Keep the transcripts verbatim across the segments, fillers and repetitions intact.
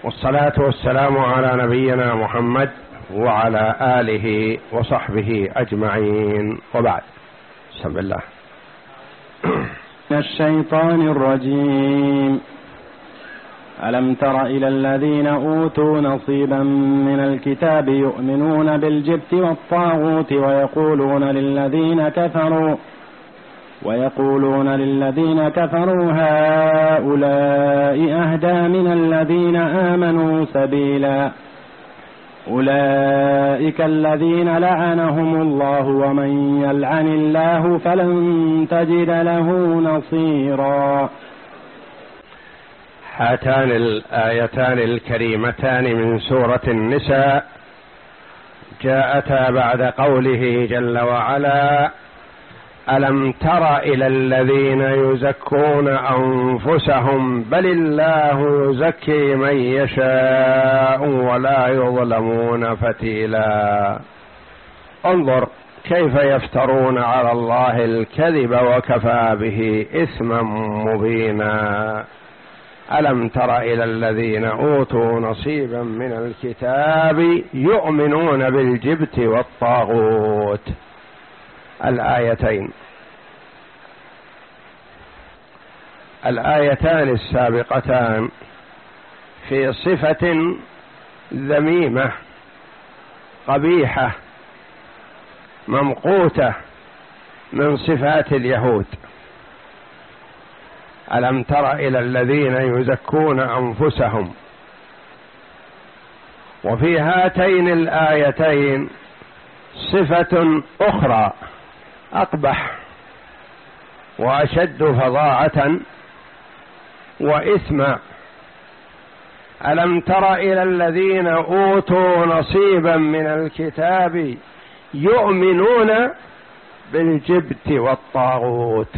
والصلاة والسلام على نبينا محمد وعلى آله وصحبه أجمعين، وبعد. بسم الله. من الشيطان الرجيم. ألم تر إلى الذين أوتوا نصيبا من الكتاب يؤمنون بالجبت والطاغوت ويقولون للذين كفروا ويقولون للذين كفروا هؤلاء أهدى من الذين آمنوا سبيلا أولئك الذين لعنهم الله ومن يلعن الله فلن تجد له نصيرا. هاتان الآيتان الكريمتان من سورة النساء جاءتا بعد قوله جل وعلا: ألم تر إلى الذين يزكون أنفسهم بل الله يزكي من يشاء ولا يظلمون فتيلا. انظر كيف يفترون على الله الكذب وكفى به إثما مبينا. ألم تر إلى الذين أوتوا نصيبا من الكتاب يؤمنون بالجبت والطاغوت. الآيتين الآيتان السابقتان في صفة ذميمة قبيحة ممقوتة من صفات اليهود. ألم تر إلى الذين يزكون أنفسهم. وفي هاتين الآيتين صفة أخرى أقبح وأشد فظاعة وإثما. ألم تر إلى الذين أوتوا نصيبا من الكتاب يؤمنون بالجبت والطاغوت.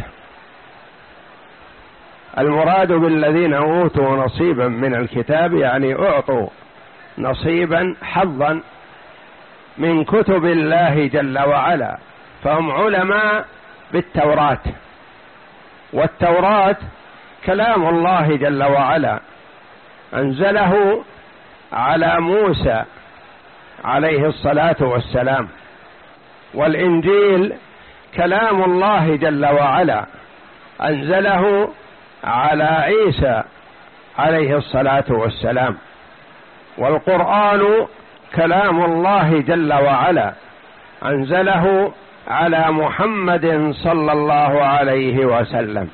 المراد بالذين أوتوا نصيبا من الكتاب يعني أعطوا نصيبا حظا من كتب الله جل وعلا، فهم علماء بالتوراة، والتوراة كلام الله جل وعلا أنزله على موسى عليه الصلاة والسلام، والإنجيل كلام الله جل وعلا أنزله على عيسى عليه الصلاة والسلام، والقرآن كلام الله جل وعلا أنزله على محمد صلى الله عليه وسلم.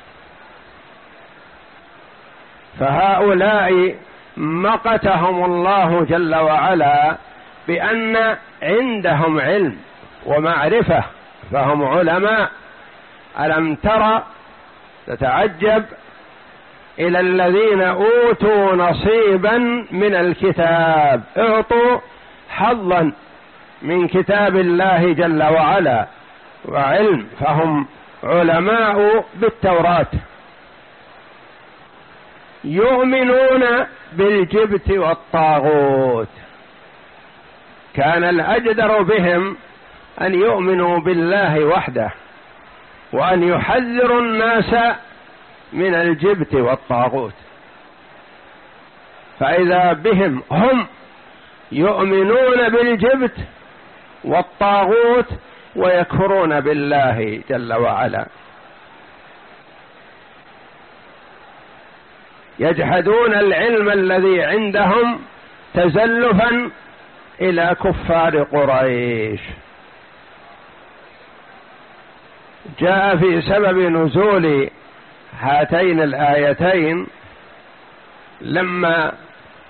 فهؤلاء مقتهم الله جل وعلا بأن عندهم علم ومعرفة، فهم علماء. ألم تر تتعجب إلى الذين أوتوا نصيبا من الكتاب، اعطوا حظا من كتاب الله جل وعلا وعلم، فهم علماء بالتوراة. يؤمنون بالجبت والطاغوت. كان الأجدر بهم أن يؤمنوا بالله وحده، وأن يحذروا الناس من الجبت والطاغوت. فإذا بهم هم يؤمنون بالجبت والطاغوت ويكفرون بالله جل وعلا، يجحدون العلم الذي عندهم تزلفا إلى كفار قريش. جاء في سبب نزول هاتين الآيتين لما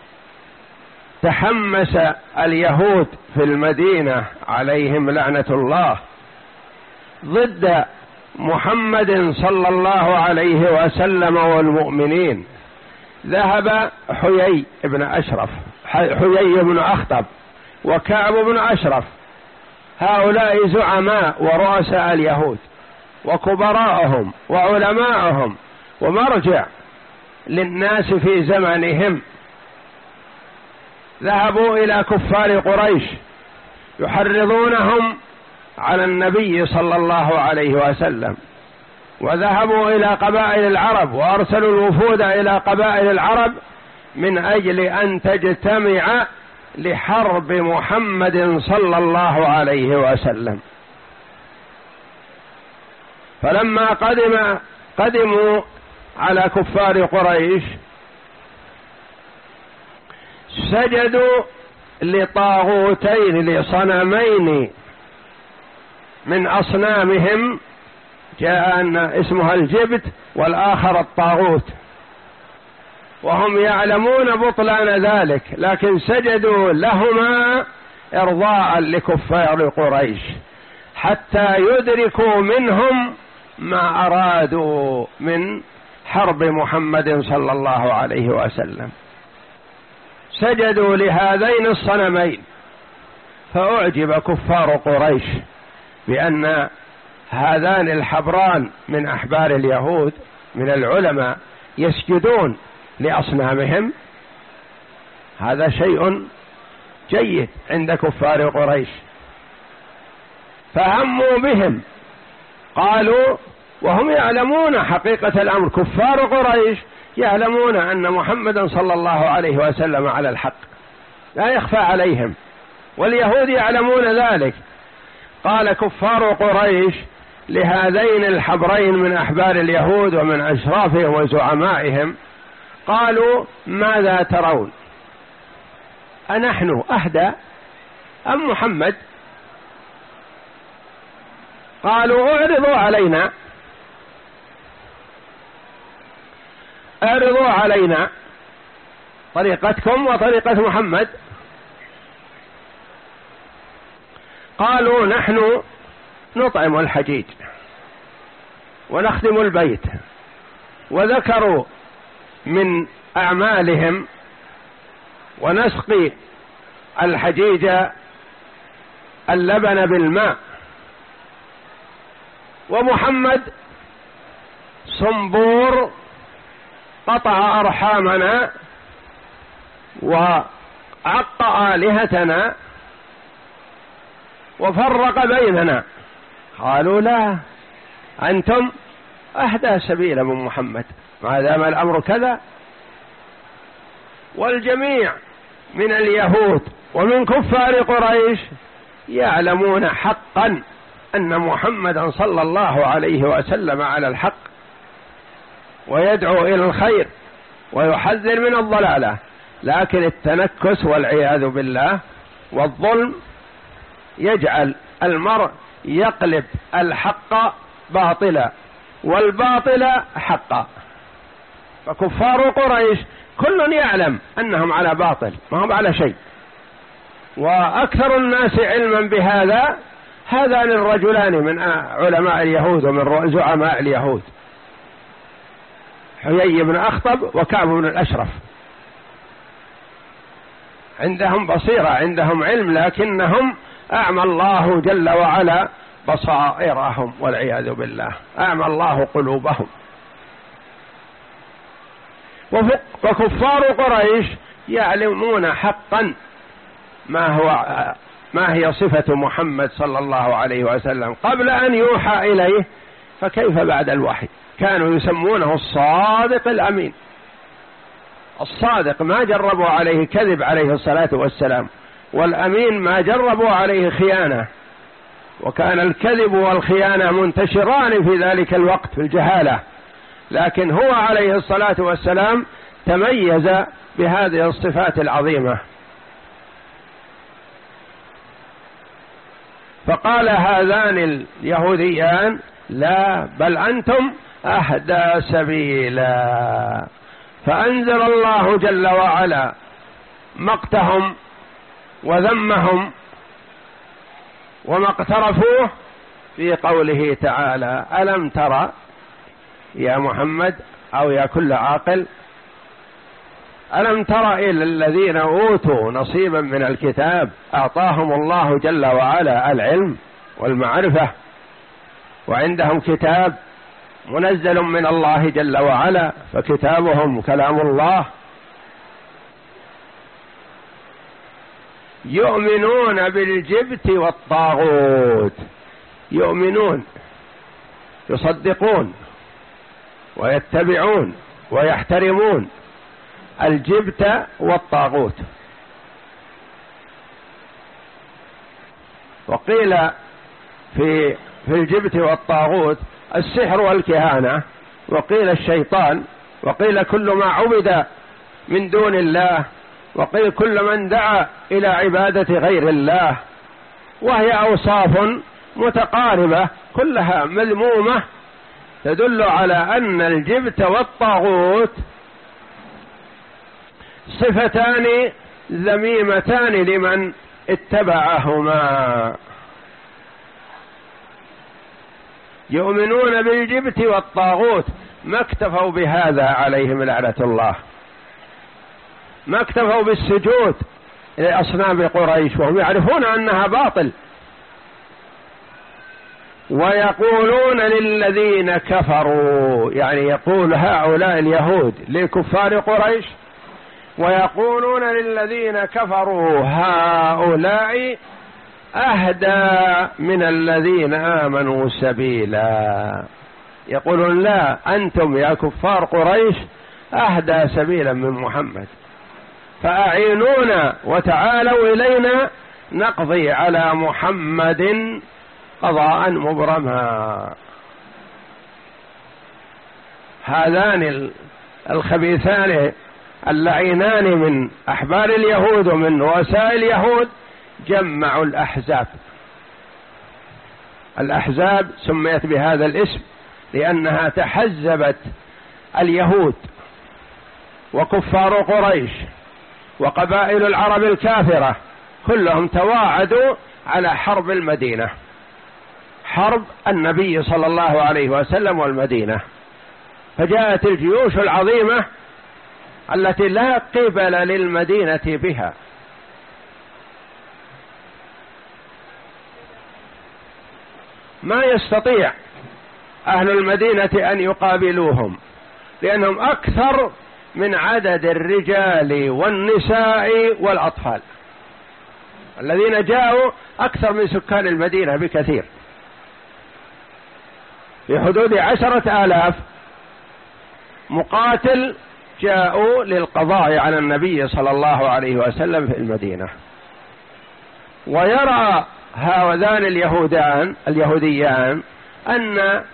تحمس اليهود في المدينة عليهم لعنة الله ضد محمد صلى الله عليه وسلم والمؤمنين، ذهب حيي بن أشرف حيي بن أخطب وكعب بن أشرف، هؤلاء زعماء ورؤساء اليهود وكبراءهم وعلماءهم ومرجع للناس في زمانهم، ذهبوا إلى كفار قريش يحرضونهم على النبي صلى الله عليه وسلم، وذهبوا إلى قبائل العرب وأرسلوا الوفود إلى قبائل العرب من أجل أن تجتمع لحرب محمد صلى الله عليه وسلم. فلما قدم قدموا على كفار قريش سجدوا لطاغوتين لصنمين من أصنامهم، جاء أن اسمها الجبت والآخر الطاغوت، وهم يعلمون بطلان ذلك، لكن سجدوا لهما إرضاء لكفار قريش حتى يدركوا منهم ما أرادوا من حرب محمد صلى الله عليه وسلم. سجدوا لهذين الصنمين، فأعجب كفار قريش بأن هذان الحبران من أحبار اليهود من العلماء يسجدون لأصنامهم، هذا شيء جيد عند كفار قريش، فهموا بهم. قالوا وهم يعلمون حقيقة الأمر، كفار قريش يعلمون أن محمدا صلى الله عليه وسلم على الحق، لا يخفى عليهم، واليهود يعلمون ذلك. قال كفار قريش لهذين الحبرين من أحبار اليهود ومن أشرافهم وزعمائهم، قالوا ماذا ترون؟ أنحن أهدى أم محمد؟ قالوا اعرضوا علينا، اعرضوا علينا طريقتكم وطريقة محمد. قالوا نحن نطعم الحجيج ونخدم البيت، وذكروا من أعمالهم ونسقي الحجيج اللبن بالماء، ومحمد صنبور قطع أرحامنا وعق آلهتنا وفرق بيننا. قالوا لا، أنتم أهدى سبيلا من محمد ما دام الأمر كذا. والجميع من اليهود ومن كفار قريش يعلمون حقا أن محمدا صلى الله عليه وسلم على الحق، ويدعو إلى الخير ويحذر من الضلالة، لكن التنكس والعياذ بالله والظلم يجعل المرء يقلب الحق باطلا والباطل حقا. فكفار قريش كل يعلم أنهم على باطل، ما هم على شيء، وأكثر الناس علما بهذا هذان الرجلان من علماء اليهود ومن زعماء اليهود، حيي بن أخطب وكعب بن الأشرف، عندهم بصيرة، عندهم علم، لكنهم أعمى الله جل وعلا بصائرهم والعياذ بالله، أعمى الله قلوبهم. وكفار قريش يعلمون حقا ما هو ما هي صفة محمد صلى الله عليه وسلم قبل أن يوحى إليه، فكيف بعد الوحي؟ كانوا يسمونه الصادق الأمين. الصادق ما جربوا عليه كذب عليه الصلاة والسلام، والأمين ما جربوا عليه خيانة، وكان الكذب والخيانة منتشران في ذلك الوقت في الجهالة، لكن هو عليه الصلاة والسلام تميز بهذه الصفات العظيمة. فقال هذان اليهوديان لا، بل أنتم أهدى سبيلا. فأنزل الله جل وعلا مقتهم وذمهم وما اقترفوه في قوله تعالى: ألم ترى يا محمد أو يا كل عاقل، ألم تر إلى الذين أوتوا نصيبا من الكتاب أعطاهم الله جل وعلا العلم والمعرفة، وعندهم كتاب منزل من الله جل وعلا، فكتابهم كلام الله، يؤمنون بالجبت والطاغوت، يؤمنون يصدقون ويتبعون ويحترمون الجبت والطاغوت. وقيل في في الجبت والطاغوت السحر والكهانة، وقيل الشيطان، وقيل كل ما عبد من دون الله، وقيل كل من دعا إلى عبادة غير الله، وهي أوصاف متقاربة كلها مذمومة تدل على أن الجبت والطاغوت صفتان ذميمتان لمن اتبعهما. يؤمنون بالجبت والطاغوت، ما اكتفوا بهذا عليهم لعنة الله، ما اكتفوا بالسجود لأصنام قريش وهم يعرفون أنها باطل، ويقولون للذين كفروا، يعني يقول هؤلاء اليهود لكفار قريش، ويقولون للذين كفروا هؤلاء أهدى من الذين آمنوا سبيلا. يقولون لا، أنتم يا كفار قريش أهدى سبيلا من محمد، فأعينونا وتعالوا إلينا نقضي على محمد قضاء مبرما. هذان الخبيثان اللعينان من أحبار اليهود ومن رؤساء اليهود جمعوا الأحزاب. الأحزاب سميت بهذا الاسم لأنها تحزبت اليهود وكفار قريش وقبائل العرب الكافرة، كلهم تواعدوا على حرب المدينة، حرب النبي صلى الله عليه وسلم والمدينة. فجاءت الجيوش العظيمة التي لا قبل للمدينة بها، ما يستطيع أهل المدينة أن يقابلوهم، لأنهم أكثر من عدد الرجال والنساء والأطفال. الذين جاءوا أكثر من سكان المدينة بكثير، في حدود عشرة آلاف مقاتل جاءوا للقضاء على النبي صلى الله عليه وسلم في المدينة. ويرى هذان اليهودان اليهوديان أن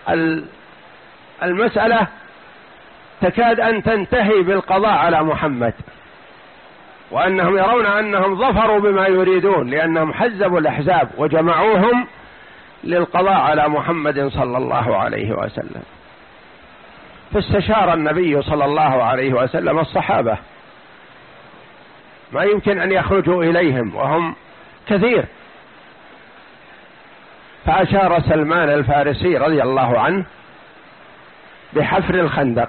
المسألة تكاد أن تنتهي بالقضاء على محمد، وأنهم يرون أنهم ظفروا بما يريدون، لأنهم حزبوا الأحزاب وجمعوهم للقضاء على محمد صلى الله عليه وسلم. فاستشار النبي صلى الله عليه وسلم الصحابة، ما يمكن أن يخرجوا إليهم وهم كثير، فأشار سلمان الفارسي رضي الله عنه بحفر الخندق،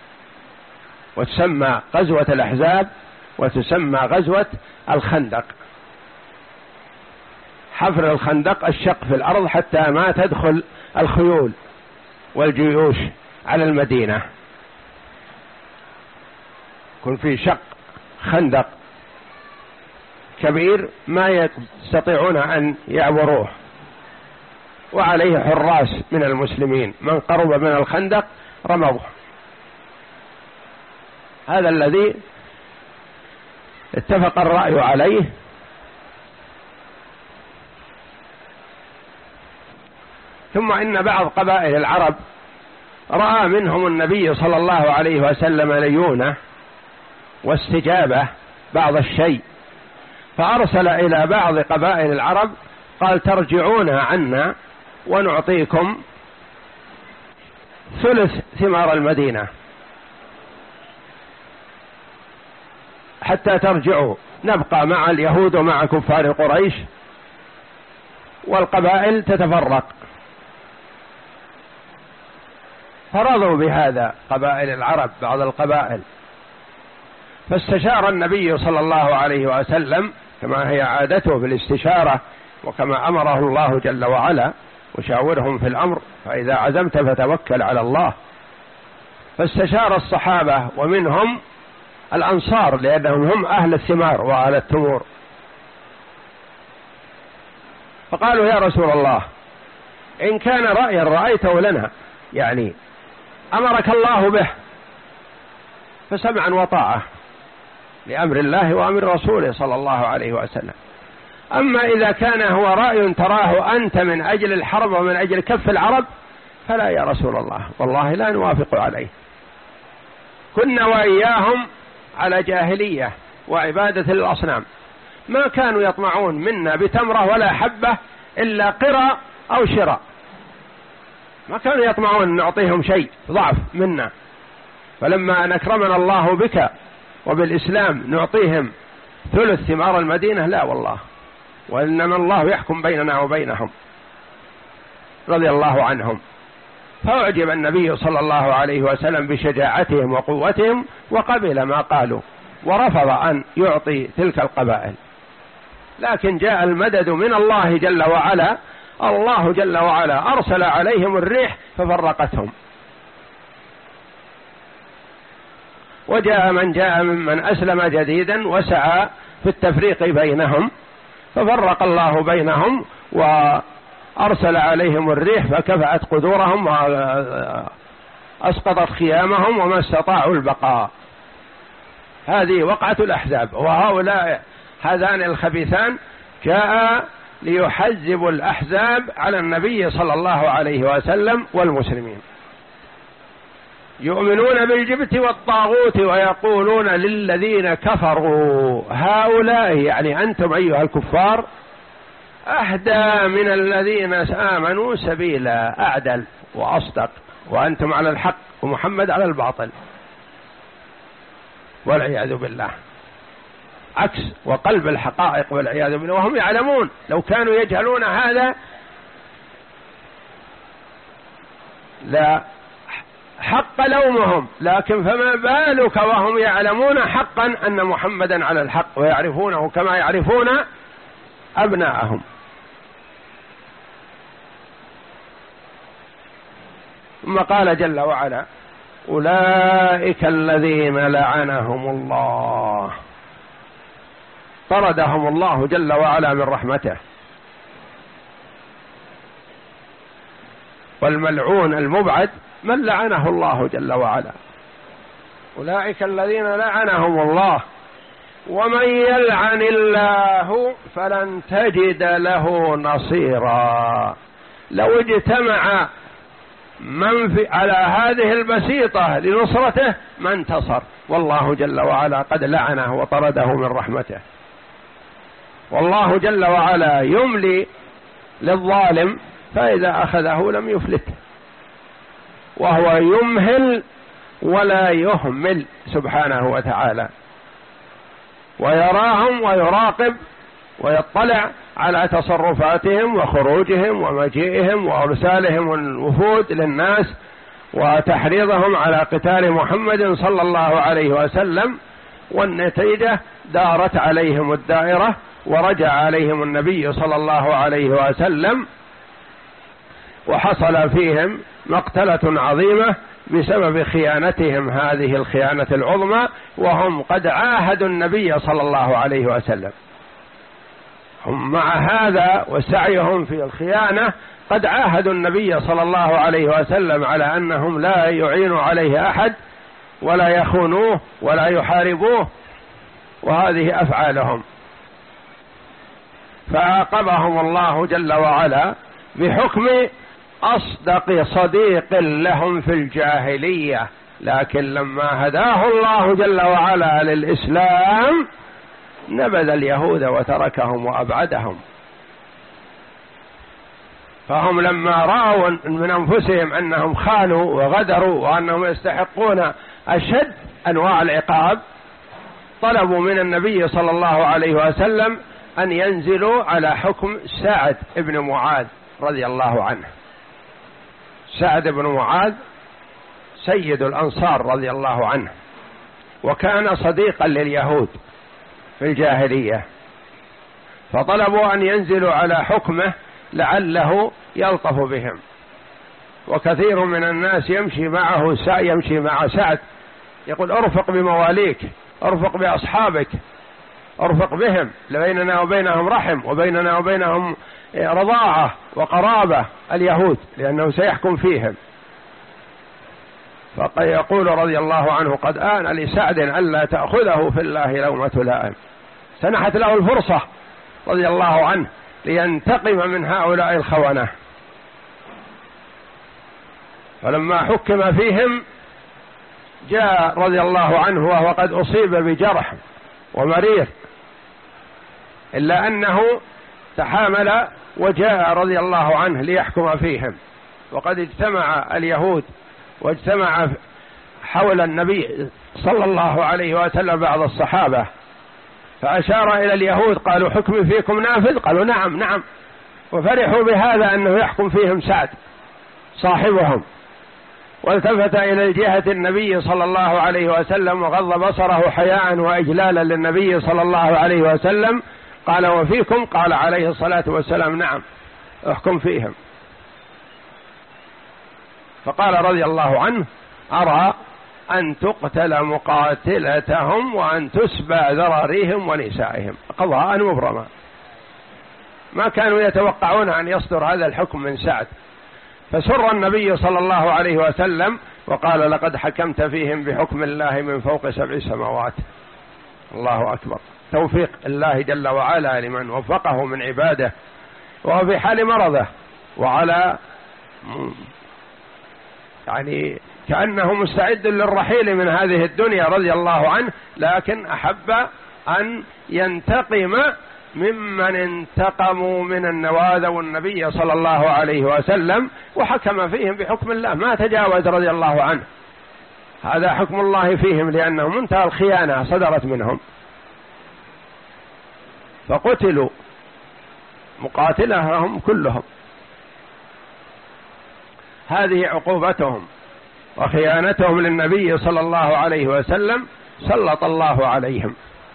وتسمى غزوة الأحزاب وتسمى غزوة الخندق. حفر الخندق الشق في الأرض حتى ما تدخل الخيول والجيوش على المدينة، يكون في شق خندق كبير ما يستطيعون أن يعبروه، وعليه حراس من المسلمين، من قرب من الخندق رموه. هذا الذي اتفق الرأي عليه. ثم إن بعض قبائل العرب رأى منهم النبي صلى الله عليه وسلم ليونة واستجابة بعض الشيء، فأرسل إلى بعض قبائل العرب قال ترجعون عنا ونعطيكم ثلث ثمار المدينة حتى ترجعوا، نبقى مع اليهود ومع كفار قريش والقبائل تتفرق. فرضوا بهذا قبائل العرب بعض القبائل، فاستشار النبي صلى الله عليه وسلم كما هي عادته بالاستشارة، وكما أمره الله جل وعلا وشاورهم في الأمر فإذا عزمت فتوكل على الله. فاستشار الصحابة ومنهم الأنصار لأنهم هم أهل الثمار وأهل التمور، فقالوا يا رسول الله إن كان رأيا رأيته لنا، يعني أمرك الله به فسمعا وطاعة لأمر الله وأمر رسوله صلى الله عليه وسلم. أما إذا كان هو رأي تراه أنت من أجل الحرب ومن أجل كف العرب فلا يا رسول الله، والله لا نوافق عليه. كنا وإياهم على جاهلية وعبادة الأصنام، ما كانوا يطمعون منا بتمرة ولا حبة إلا قرى أو شراء، ما كانوا يطمعون نعطيهم شيء ضعف منا. فلما أن أكرمنا الله بك وبالإسلام نعطيهم ثلث ثمار المدينة؟ لا والله، وإنما الله يحكم بيننا وبينهم رضي الله عنهم. فأعجب النبي صلى الله عليه وسلم بشجاعتهم وقوتهم وقبل ما قالوا ورفض أن يعطي تلك القبائل. لكن جاء المدد من الله جل وعلا، الله جل وعلا أرسل عليهم الريح ففرقتهم، وجاء من جاء ممن أسلم جديدا وسعى في التفريق بينهم ففرق الله بينهم وأرسل عليهم الريح فكفأت قدورهم وأسقطت خيامهم وما استطاعوا البقاء. هذه وقعة الأحزاب، وهؤلاء هذان الخبيثان جاء ليحزبوا الأحزاب على النبي صلى الله عليه وسلم والمسلمين، يؤمنون بالجبت والطاغوت ويقولون للذين كفروا هؤلاء، يعني أنتم أيها الكفار أهدى من الذين آمنوا سبيلا، أعدل وأصدق، وأنتم على الحق ومحمد على الباطل والعياذ بالله، عكس وقلب الحقائق والعياذ بالله، وهم يعلمون. لو كانوا يجهلون هذا لا حق لومهم، لكن فما بالك وهم يعلمون حقا أن محمدا على الحق ويعرفونه كما يعرفون أبناءهم. ثم قال جل وعلا أولئك الذين لعنهم الله، طردهم الله جل وعلا من رحمته. والملعون المبعد من لعنه الله جل وعلا، أولئك الذين لعنهم الله ومن يلعن الله فلن تجد له نصيرا. لو اجتمع من في على هذه البسيطة لنصرته ما انتصر، والله جل وعلا قد لعنه وطرده من رحمته. والله جل وعلا يملي للظالم فإذا أخذه لم يفلته، وهو يمهل ولا يهمل سبحانه وتعالى، ويراهم ويراقب ويطلع على تصرفاتهم وخروجهم ومجيئهم وأرسالهم الوفود للناس وتحريضهم على قتال محمد صلى الله عليه وسلم. والنتيجة دارت عليهم الدائرة ورجع عليهم النبي صلى الله عليه وسلم، وحصل فيهم مقتلة عظيمة بسبب خيانتهم هذه الخيانة العظمى، وهم قد عاهدوا النبي صلى الله عليه وسلم. هم مع هذا وسعيهم في الخيانة قد عاهدوا النبي صلى الله عليه وسلم على أنهم لا يعينوا عليه أحد ولا يخونوه ولا يحاربوه، وهذه أفعالهم. فعاقبهم الله جل وعلا بحكم أصدق صديق لهم في الجاهلية، لكن لما هداه الله جل وعلا للإسلام نبذ اليهود وتركهم وأبعدهم. فهم لما رأوا من أنفسهم أنهم خانوا وغدروا وأنهم يستحقون أشد أنواع العقاب طلبوا من النبي صلى الله عليه وسلم أن ينزلوا على حكم سعد بن معاذ رضي الله عنه. سعد بن معاذ سيد الأنصار رضي الله عنه، وكان صديقا لليهود في الجاهلية، فطلبوا أن ينزلوا على حكمه لعله يلطف بهم. وكثير من الناس يمشي معه يمشي مع سعد يقول ارفق بمواليك، ارفق بأصحابك، ارفق بهم، بيننا وبينهم رحم وبيننا وبينهم رضاعة وقرابة اليهود، لأنه سيحكم فيهم. فيقول رضي الله عنه قد آن لسعد ألا تأخذه في الله لومة لائم. سنحت له الفرصة رضي الله عنه لينتقم من هؤلاء الخونة، فلما حكم فيهم جاء رضي الله عنه وهو قد أصيب بجرح ومريض، إلا أنه تحامل وجاء رضي الله عنه ليحكم فيهم، وقد اجتمع اليهود واجتمع حول النبي صلى الله عليه وسلم بعض الصحابة، فأشار إلى اليهود قالوا حكم فيكم نافذ؟ قالوا نعم نعم، وفرحوا بهذا أنه يحكم فيهم سعد صاحبهم. والتفت إلى الجهة النبي صلى الله عليه وسلم وغض بصره حياء وإجلالا للنبي صلى الله عليه وسلم، قال وفيكم؟ قال عليه الصلاة والسلام نعم احكم فيهم. فقال رضي الله عنه أرى أن تقتل مقاتلتهم وأن تسبى ذراريهم ونسائهم، قضاء مبرما. ما كانوا يتوقعون أن يصدر هذا الحكم من سعد، فسر النبي صلى الله عليه وسلم وقال لقد حكمت فيهم بحكم الله من فوق سبع سماوات. الله أكبر، توفيق الله جل وعلا لمن وفقه من عباده وهو في حال مرضه وعلى يعني كأنه مستعد للرحيل من هذه الدنيا رضي الله عنه، لكن أحب أن ينتقم ممن انتقموا من النواذ والنبي صلى الله عليه وسلم، وحكم فيهم بحكم الله ما تجاوز رضي الله عنه. هذا حكم الله فيهم لأنهم منتهى الخيانة صدرت منهم، فقتلوا مقاتلهم كلهم. هذه عقوبتهم وخيانتهم للنبي صلى الله عليه وسلم، سلط الله عليهم.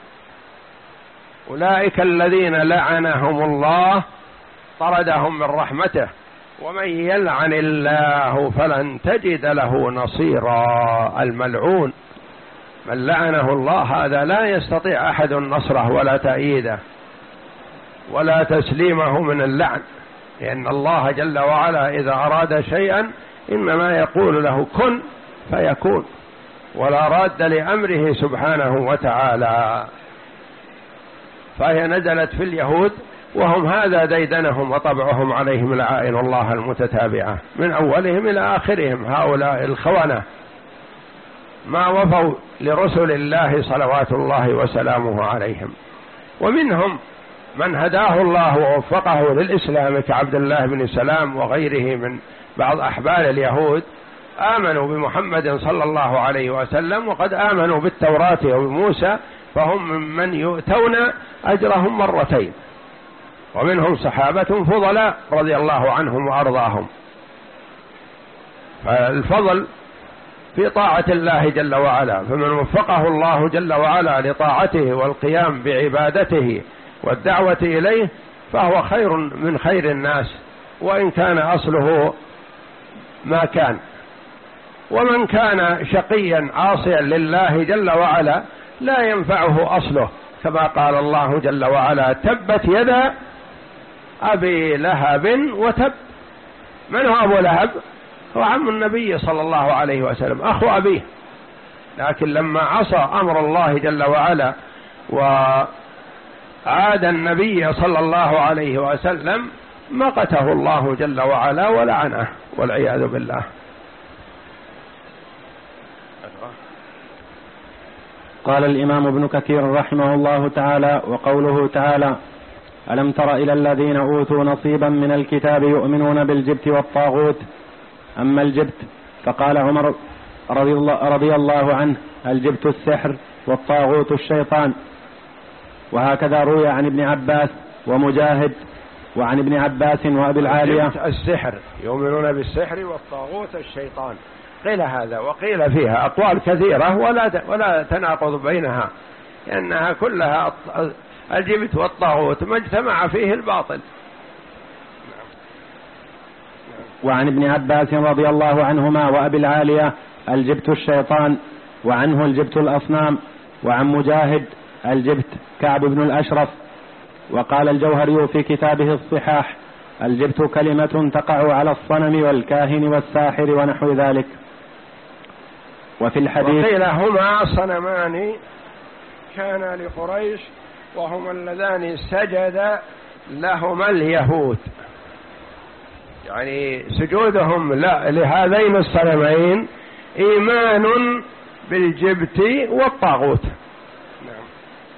أولئك الذين لعنهم الله طردهم من رحمته، ومن يلعن الله فلن تجد له نصيرا. الملعون من لعنه الله هذا لا يستطيع أحد نصره ولا تأييده ولا تسليمه من اللعن، لأن الله جل وعلا إذا أراد شيئا إنما يقول له كن فيكون، ولا راد لأمره سبحانه وتعالى. فهي نزلت في اليهود وهم هذا ديدنهم وطبعهم عليهم لعائن الله المتتابعة من أولهم إلى آخرهم. هؤلاء الخونة ما وفوا لرسل الله صلوات الله وسلامه عليهم. ومنهم من هداه الله ووفقه للإسلام كعبد الله بن سلام وغيره من بعض أحبال اليهود، آمنوا بمحمد صلى الله عليه وسلم وقد آمنوا بالتوراة وبموسى، فهم ممن يؤتون أجرهم مرتين. ومنهم صحابة فضلاء رضي الله عنهم وأرضاهم. فالفضل في طاعة الله جل وعلا، فمن وفقه الله جل وعلا لطاعته والقيام بعبادته والدعوة إليه فهو خير من خير الناس، وإن كان أصله ما كان. ومن كان شقيا عاصيا لله جل وعلا لا ينفعه أصله، كما قال الله جل وعلا تبت يدا أبي لهب وتب. من هو أبو لهب؟ هو عم النبي صلى الله عليه وسلم، أخو أبيه، لكن لما عصى أمر الله جل وعلا وعاد النبي صلى الله عليه وسلم مقته الله جل وعلا ولعنه والعياذ بالله. قال الإمام ابن كثير رحمه الله تعالى: وقوله تعالى: ألم تر إلى الذين أوتوا نصيبا من الكتاب يؤمنون بالجبت والطاغوت. أما الجبت فقال عمر رضي الله, رضي الله عنه: الجبت السحر والطاغوت الشيطان. وهكذا روي عن ابن عباس ومجاهد وعن ابن عباس وأبي العالية. السحر يؤمنون بالسحر والطاغوت الشيطان، قيل هذا وقيل فيها أقوال كثيرة ولا ولا تناقض بينها، لأنها كلها الجبت والطاغوت ما اجتمع فيه الباطل. وعن ابن عباس رضي الله عنهما وأبي العالية: الجبت الشيطان، وعنه الجبت الأصنام. وعن مجاهد: الجبت كعب بن الأشرف. وقال الجوهري في كتابه الصحاح: الجبت كلمة تقع على الصنم والكاهن والساحر ونحو ذلك. وفي الحديث وقيل هما صنمان كان لقريش وهما اللذان سجد لهما اليهود، يعني سجودهم لهذين الصنمين إيمان بالجبت والطاغوت. نعم.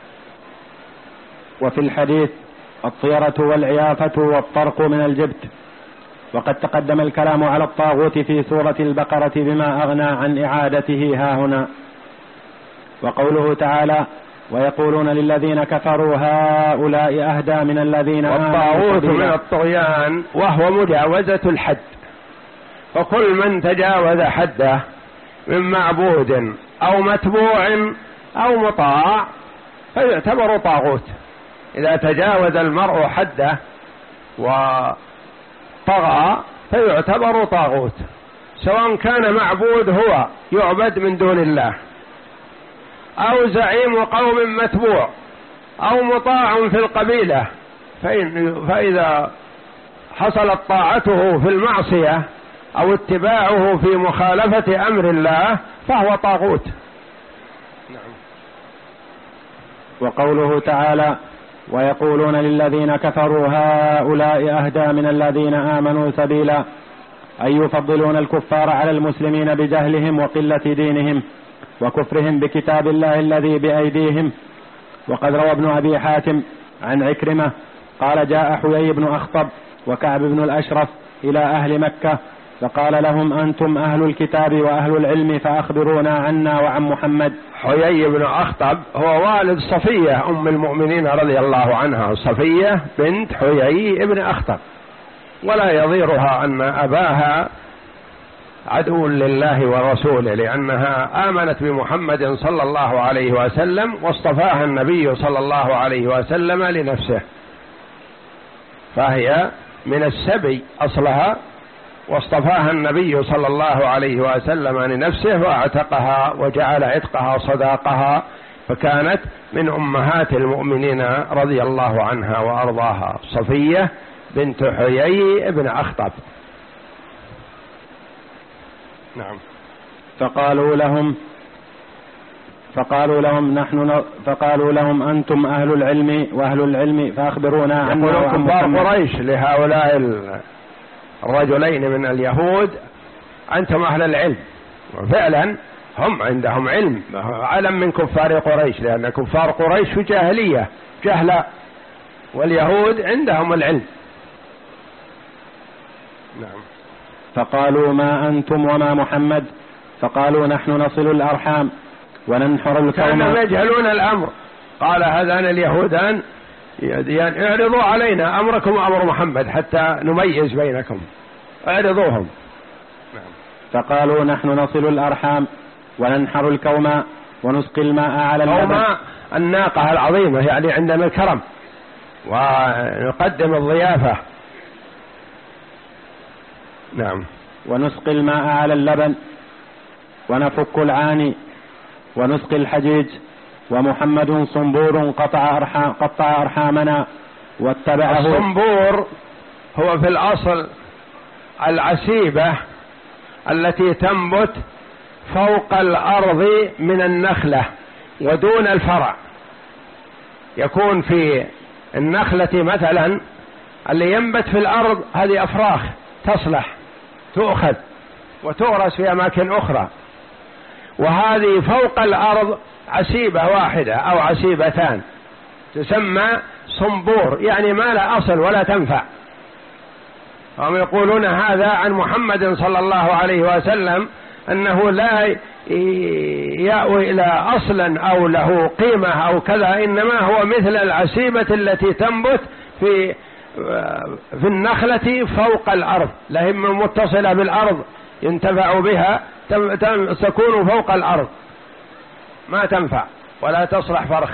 وفي الحديث الطيرة والعيافة والطرق من الجبت. وقد تقدم الكلام على الطاغوت في سورة البقرة بما أغنى عن إعادته هاهنا. وقوله تعالى ويقولون للذين كفروا هؤلاء أهدى من الذين آمنوا والطاغوت من الطغيان وهو مجاوزة الحد، فكل من تجاوز حده من معبود أو متبوع أو مطاع فيعتبر طاغوت. إذا تجاوز المرء حده وطغى فيعتبر طاغوت، سواء كان معبود هو يعبد من دون الله، أو زعيم قوم متبوع، أو مطاع في القبيلة، فإذا حصلت طاعته في المعصية أو اتباعه في مخالفة أمر الله فهو طاغوت. نعم. وقوله تعالى ويقولون للذين كفروا هؤلاء أهدى من الذين آمنوا سبيلا، أي يفضلون الكفار على المسلمين بجهلهم وقلة دينهم وكفرهم بكتاب الله الذي بأيديهم. وقد روى ابن أبي حاتم عن عكرمة قال جاء حيي بن أخطب وكعب بن الأشرف إلى أهل مكة فقال لهم أنتم أهل الكتاب وأهل العلم فأخبرونا عنا وعن محمد. حيي بن أخطب هو والد صفية أم المؤمنين رضي الله عنها، صفية بنت حيي بن أخطب، ولا يضيرها أن أباها عدو لله ورسوله، لأنها آمنت بمحمد صلى الله عليه وسلم واصطفاها النبي صلى الله عليه وسلم لنفسه، فهي من السبي أصلها، واصطفاها النبي صلى الله عليه وسلم لنفسه واعتقها وجعل عتقها صداقها، فكانت من أمهات المؤمنين رضي الله عنها وأرضاها، صفية بنت حيي بن أخطب. نعم. فقالوا لهم فقالوا لهم نحن فقالوا لهم أنتم أهل العلم وأهل العلم فأخبرونا عنا وعن كفار قريش لهؤلاء الرجلين من اليهود أنتم أهل العلم، وفعلا هم عندهم علم، علم من كفار قريش، لأن كفار قريش في جاهلية جهلا، واليهود عندهم العلم. نعم. فقالوا ما أنتم وما محمد؟ فقالوا نحن نصل الأرحام وننحر الكوم. كانوا يجهلون الأمر. قال هذان اليهودان يعني اعرضوا علينا أمركم وأمر محمد حتى نميز بينكم، اعرضوهم. فقالوا نحن نصل الأرحام وننحر الكوم ونسقي الماء على اللبن. الناقة العظيمة، يعني عندنا الكرم ونقدم الضيافة. نعم. ونسقي الماء على اللبن ونفك العاني ونسقي الحجيج، ومحمد صنبور قطع أرحام قطع أرحامنا واتبعه. الصنبور هو في الأصل العسيبة التي تنبت فوق الأرض من النخلة ودون الفرع، يكون في النخلة مثلا اللي ينبت في الأرض هذه أفراخ تصلح تؤخذ وتغرس في أماكن أخرى، وهذه فوق الأرض عسيبة واحدة أو عسيبتان تسمى صنبور، يعني ما لا أصل ولا تنفع. هم يقولون هذا عن محمد صلى الله عليه وسلم أنه لا يأوي إلى أصلا أو له قيمة أو كذا، إنما هو مثل العسيبة التي تنبت في في النخلة فوق الأرض، لا هي متصلة بالأرض ينتفع بها، تكون فوق الأرض ما تنفع ولا تصلح فرخ.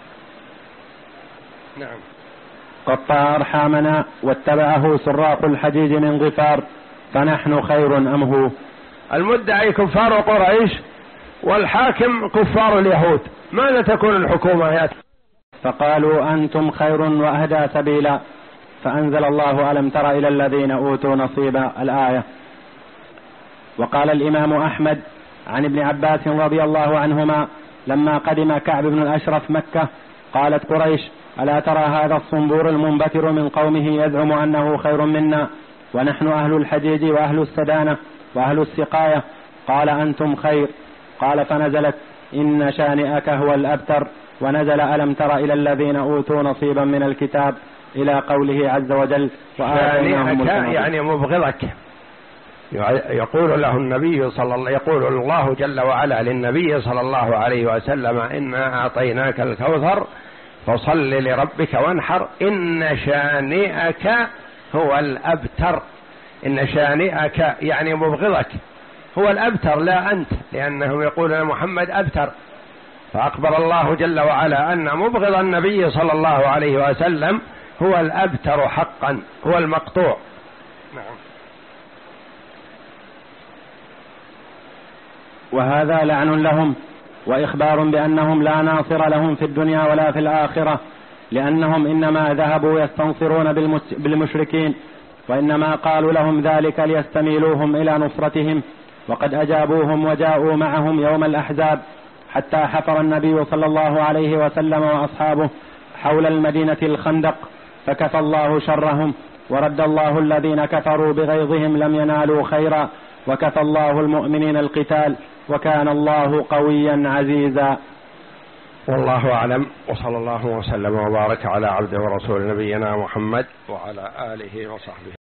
نعم. قطع أرحامنا واتبعه سراق الحجيج من غفار، فنحن خير أم هو؟ المدعي كفار قريش والحاكم كفار اليهود، ماذا تكون الحكومة يأتي؟ فقالوا أنتم خير وأهدى سبيلا، فأنزل الله ألم تر إلى الذين أوتوا نصيبا الآية. وقال الإمام أحمد عن ابن عباس رضي الله عنهما لما قدم كعب بن الأشرف مكة قالت قريش: ألا ترى هذا الصنبور المنبتر من قومه يزعم أنه خير منا ونحن أهل الحجيج وأهل السدانة وأهل السقاية؟ قال: أنتم خير. قال: فنزلت: إن شانئك هو الأبتر، ونزل: ألم تر إلى الذين أوتوا نصيبا من الكتاب إلى قوله عز وجل: شانئك يعني مبغضك. يقول له النبي صلى الله يقول الله جل وعلا للنبي صلى الله عليه وسلم: إنا أعطيناك الكوثر فصل لربك وانحر إن شانئك هو الأبتر. إن شانئك يعني مبغضك هو الأبتر لا أنت، لأنهم يقولون محمد أبتر، فأخبر الله جل وعلا أن مبغض النبي صلى الله عليه وسلم هو الأبتر حقا، هو المقطوع. نعم. وهذا لعن لهم وإخبار بأنهم لا ناصر لهم في الدنيا ولا في الآخرة، لأنهم إنما ذهبوا يستنصرون بالمشركين، وإنما قالوا لهم ذلك ليستميلوهم إلى نصرتهم، وقد أجابوهم وجاءوا معهم يوم الأحزاب حتى حفر النبي صلى الله عليه وسلم وأصحابه حول المدينة الخندق، فكفى الله شرهم، ورد الله الذين كفروا بغيظهم لم ينالوا خيرا، وكفى الله المؤمنين القتال، وكان الله قويا عزيزا. والله أعلم، وصلى الله وسلم وبارك على عبده ورسول نبينا محمد وعلى آله وصحبه.